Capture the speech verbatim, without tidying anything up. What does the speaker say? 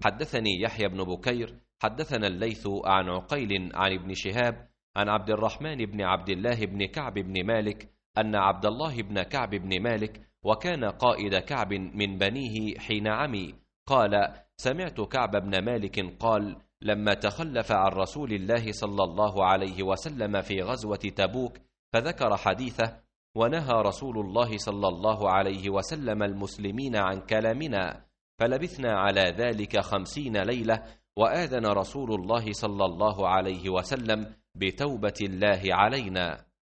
حدثني يحيى بن بكير حدثنا الليث عن عقيل عن ابن شهاب عن عبد الرحمن بن عبد الله بن كعب بن مالك أن عبد الله بن كعب بن مالك وكان قائد كعب من بنيه حين عمي قال: سمعت كعب بن مالك قال: لما تخلف عن رسول الله صلى الله عليه وسلم في غزوة تبوك فذكر حديثه، ونهى رسول الله صلى الله عليه وسلم المسلمين عن كلامنا، فلبثنا على ذلك خمسين ليلة، وآذن رسول الله صلى الله عليه وسلم بتوبة الله علينا.